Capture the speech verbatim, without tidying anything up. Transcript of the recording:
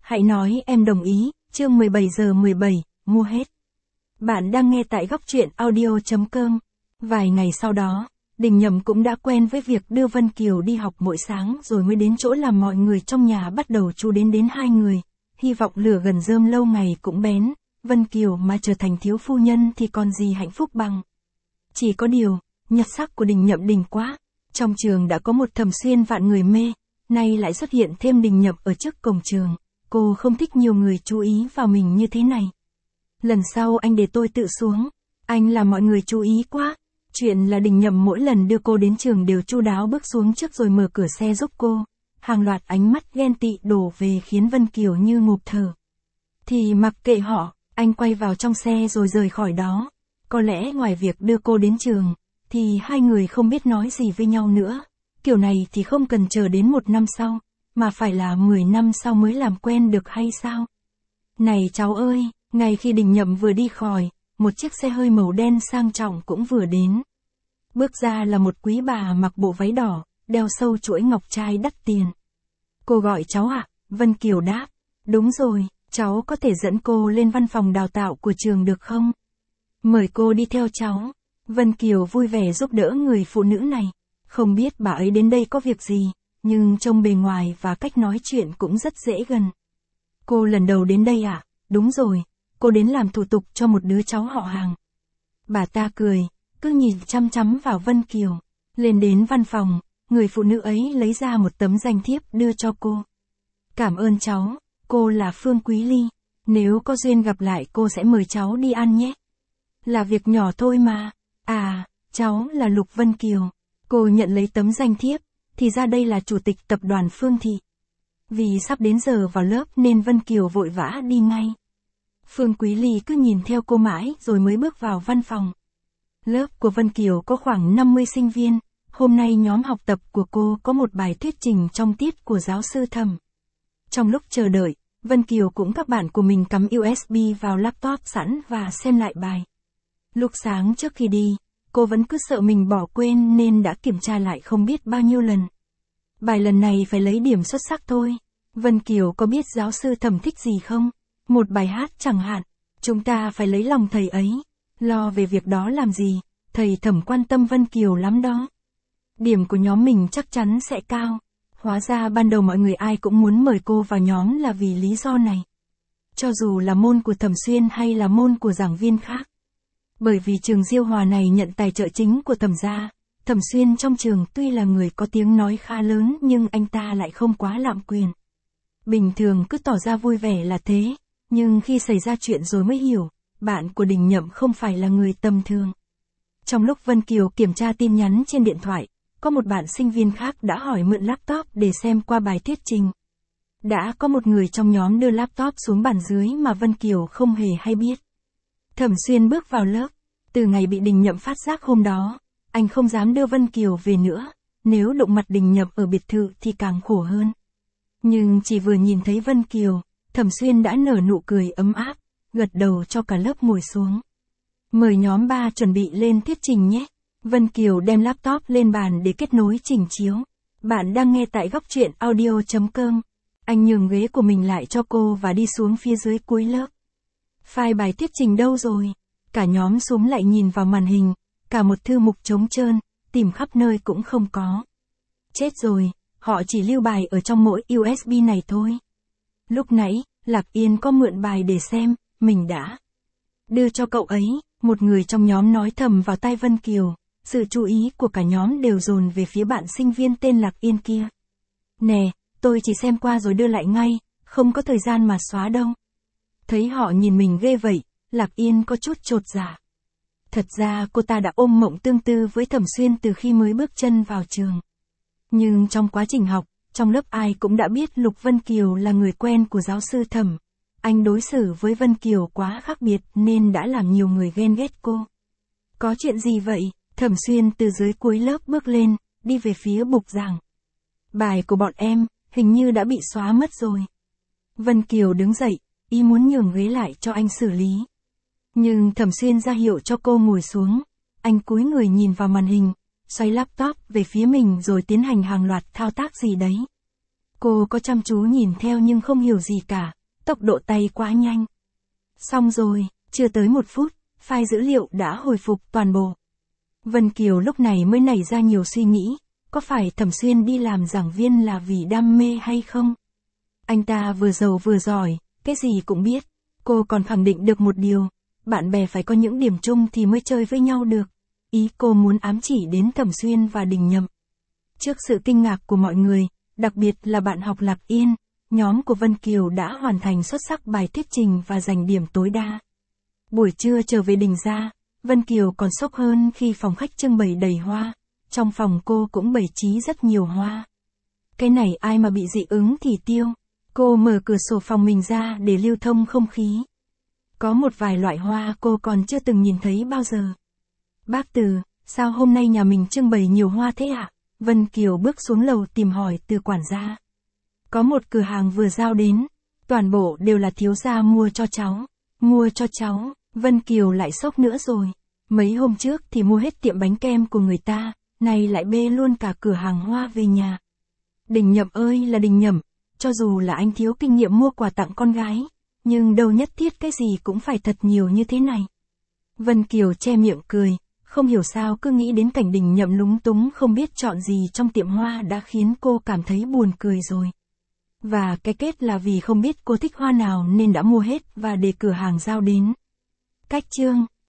Hãy nói em đồng ý, chương mười bảy giờ mười bảy, mua hết. Bạn đang nghe tại góc truyện audio chấm com. Vài ngày sau đó, Đình Nhậm cũng đã quen với việc đưa Vân Kiều đi học mỗi sáng rồi mới đến chỗ làm mọi người trong nhà bắt đầu chú đến đến hai người. Hy vọng lửa gần rơm lâu ngày cũng bén, Vân Kiều mà trở thành thiếu phu nhân thì còn gì hạnh phúc bằng. Chỉ có điều, nhật sắc của Đình Nhậm đỉnh quá. Trong trường đã có một Thẩm Xuyên vạn người mê, nay lại xuất hiện thêm Đình Nhậm ở trước cổng trường. Cô không thích nhiều người chú ý vào mình như thế này. Lần sau anh để tôi tự xuống, anh làm mọi người chú ý quá. Chuyện là Đình Nhậm mỗi lần đưa cô đến trường đều chu đáo bước xuống trước rồi mở cửa xe giúp cô. Hàng loạt ánh mắt ghen tị đổ về khiến Vân Kiều như ngộp thở. Thì mặc kệ họ, anh quay vào trong xe rồi rời khỏi đó. Có lẽ ngoài việc đưa cô đến trường, thì hai người không biết nói gì với nhau nữa. Kiểu này thì không cần chờ đến một năm sau, mà phải là mười năm sau mới làm quen được hay sao? Này cháu ơi, ngay khi Đình Nhậm vừa đi khỏi, một chiếc xe hơi màu đen sang trọng cũng vừa đến. Bước ra là một quý bà mặc bộ váy đỏ, đeo sâu chuỗi ngọc trai đắt tiền. Cô gọi cháu ạ, Vân Kiều đáp. Đúng rồi, cháu có thể dẫn cô lên văn phòng đào tạo của trường được không? Mời cô đi theo cháu. Vân Kiều vui vẻ giúp đỡ người phụ nữ này. Không biết bà ấy đến đây có việc gì, nhưng trông bề ngoài và cách nói chuyện cũng rất dễ gần. Cô lần đầu đến đây à? Đúng rồi, cô đến làm thủ tục cho một đứa cháu họ hàng. Bà ta cười, cứ nhìn chăm chăm vào Vân Kiều. Lên đến văn phòng, người phụ nữ ấy lấy ra một tấm danh thiếp đưa cho cô. Cảm ơn cháu, cô là Phương Quý Ly. Nếu có duyên gặp lại cô sẽ mời cháu đi ăn nhé. Là việc nhỏ thôi mà. À, cháu là Lục Vân Kiều. Cô nhận lấy tấm danh thiếp, thì ra đây là chủ tịch tập đoàn Phương Thị. Vì sắp đến giờ vào lớp nên Vân Kiều vội vã đi ngay. Phương Quý Ly cứ nhìn theo cô mãi rồi mới bước vào văn phòng. Lớp của Vân Kiều có khoảng năm mươi sinh viên, hôm nay nhóm học tập của cô có một bài thuyết trình trong tiết của giáo sư Thẩm. Trong lúc chờ đợi, Vân Kiều cũng các bạn của mình cắm u ét bê vào laptop sẵn và xem lại bài. Lúc sáng trước khi đi, cô vẫn cứ sợ mình bỏ quên nên đã kiểm tra lại không biết bao nhiêu lần. Bài lần này phải lấy điểm xuất sắc thôi. Vân Kiều có biết giáo sư Thẩm thích gì không? Một bài hát chẳng hạn. Chúng ta phải lấy lòng thầy ấy. Lo về việc đó làm gì? Thầy Thẩm quan tâm Vân Kiều lắm đó. Điểm của nhóm mình chắc chắn sẽ cao. Hóa ra ban đầu mọi người ai cũng muốn mời cô vào nhóm là vì lý do này. Cho dù là môn của Thẩm Xuyên hay là môn của giảng viên khác. Bởi vì trường Diêu Hòa này nhận tài trợ chính của Thẩm gia. Thẩm Xuyên trong trường tuy là người có tiếng nói khá lớn nhưng anh ta lại không quá lạm quyền. Bình thường cứ tỏ ra vui vẻ là thế, nhưng khi xảy ra chuyện rồi mới hiểu, bạn của Đình Nhậm không phải là người tầm thường. Trong lúc Vân Kiều kiểm tra tin nhắn trên điện thoại, có một bạn sinh viên khác đã hỏi mượn laptop để xem qua bài thuyết trình. Đã có một người trong nhóm đưa laptop xuống bàn dưới mà Vân Kiều không hề hay biết. Thẩm Xuyên bước vào lớp, từ ngày bị Đình Nhậm phát giác hôm đó, anh không dám đưa Vân Kiều về nữa, nếu đụng mặt Đình Nhậm ở biệt thự thì càng khổ hơn. Nhưng chỉ vừa nhìn thấy Vân Kiều, Thẩm Xuyên đã nở nụ cười ấm áp, gật đầu cho cả lớp ngồi xuống. Mời nhóm ba chuẩn bị lên thuyết trình nhé. Vân Kiều đem laptop lên bàn để kết nối trình chiếu. Bạn đang nghe tại góc truyện audio chấm com. Anh nhường ghế của mình lại cho cô và đi xuống phía dưới cuối lớp. File bài thuyết trình đâu rồi? Cả nhóm xuống lại nhìn vào màn hình, cả một thư mục trống trơn, tìm khắp nơi cũng không có. Chết rồi, họ chỉ lưu bài ở trong mỗi u ét bê này thôi. Lúc nãy, Lạc Yên có mượn bài để xem, mình đã đưa cho cậu ấy, một người trong nhóm nói thầm vào tai Vân Kiều. Sự chú ý của cả nhóm đều dồn về phía bạn sinh viên tên Lạc Yên kia. Nè, tôi chỉ xem qua rồi đưa lại ngay, không có thời gian mà xóa đâu. Thấy họ nhìn mình ghê vậy, Lạc Yên có chút chột dạ. Thật ra cô ta đã ôm mộng tương tư với Thẩm Xuyên từ khi mới bước chân vào trường. Nhưng trong quá trình học, trong lớp ai cũng đã biết Lục Vân Kiều là người quen của giáo sư Thẩm. Anh đối xử với Vân Kiều quá khác biệt nên đã làm nhiều người ghen ghét cô. Có chuyện gì vậy? Thẩm Xuyên từ dưới cuối lớp bước lên, đi về phía bục giảng. Bài của bọn em, hình như đã bị xóa mất rồi. Vân Kiều đứng dậy, ý muốn nhường ghế lại cho anh xử lý. Nhưng Thẩm Xuyên ra hiệu cho cô ngồi xuống. Anh cúi người nhìn vào màn hình, xoay laptop về phía mình rồi tiến hành hàng loạt thao tác gì đấy. Cô có chăm chú nhìn theo nhưng không hiểu gì cả, tốc độ tay quá nhanh. Xong rồi, chưa tới một phút, file dữ liệu đã hồi phục toàn bộ. Vân Kiều lúc này mới nảy ra nhiều suy nghĩ, có phải Thẩm Xuyên đi làm giảng viên là vì đam mê hay không? Anh ta vừa giàu vừa giỏi, cái gì cũng biết. Cô còn khẳng định được một điều, bạn bè phải có những điểm chung thì mới chơi với nhau được. Ý cô muốn ám chỉ đến Thẩm Xuyên và Đình Nhậm. Trước sự kinh ngạc của mọi người, đặc biệt là bạn học Lạc Yên, nhóm của Vân Kiều đã hoàn thành xuất sắc bài thuyết trình và giành điểm tối đa. Buổi trưa trở về Đình ra, Vân Kiều còn sốc hơn khi phòng khách trưng bày đầy hoa. Trong phòng cô cũng bày trí rất nhiều hoa. Cái này ai mà bị dị ứng thì tiêu. Cô mở cửa sổ phòng mình ra để lưu thông không khí. Có một vài loại hoa cô còn chưa từng nhìn thấy bao giờ. Bác Từ, sao hôm nay nhà mình trưng bày nhiều hoa thế ạ? À? Vân Kiều bước xuống lầu tìm hỏi từ quản gia. Có một cửa hàng vừa giao đến, toàn bộ đều là thiếu gia mua cho cháu. Mua cho cháu, Vân Kiều lại sốc nữa rồi. Mấy hôm trước thì mua hết tiệm bánh kem của người ta, nay lại bê luôn cả cửa hàng hoa về nhà. Đình Nhậm ơi là Đình Nhậm, cho dù là anh thiếu kinh nghiệm mua quà tặng con gái, nhưng đâu nhất thiết cái gì cũng phải thật nhiều như thế này. Vân Kiều che miệng cười, không hiểu sao cứ nghĩ đến cảnh Đình Nhậm lúng túng không biết chọn gì trong tiệm hoa đã khiến cô cảm thấy buồn cười rồi. Và cái kết là vì không biết cô thích hoa nào nên đã mua hết và để cửa hàng giao đến. Cách chương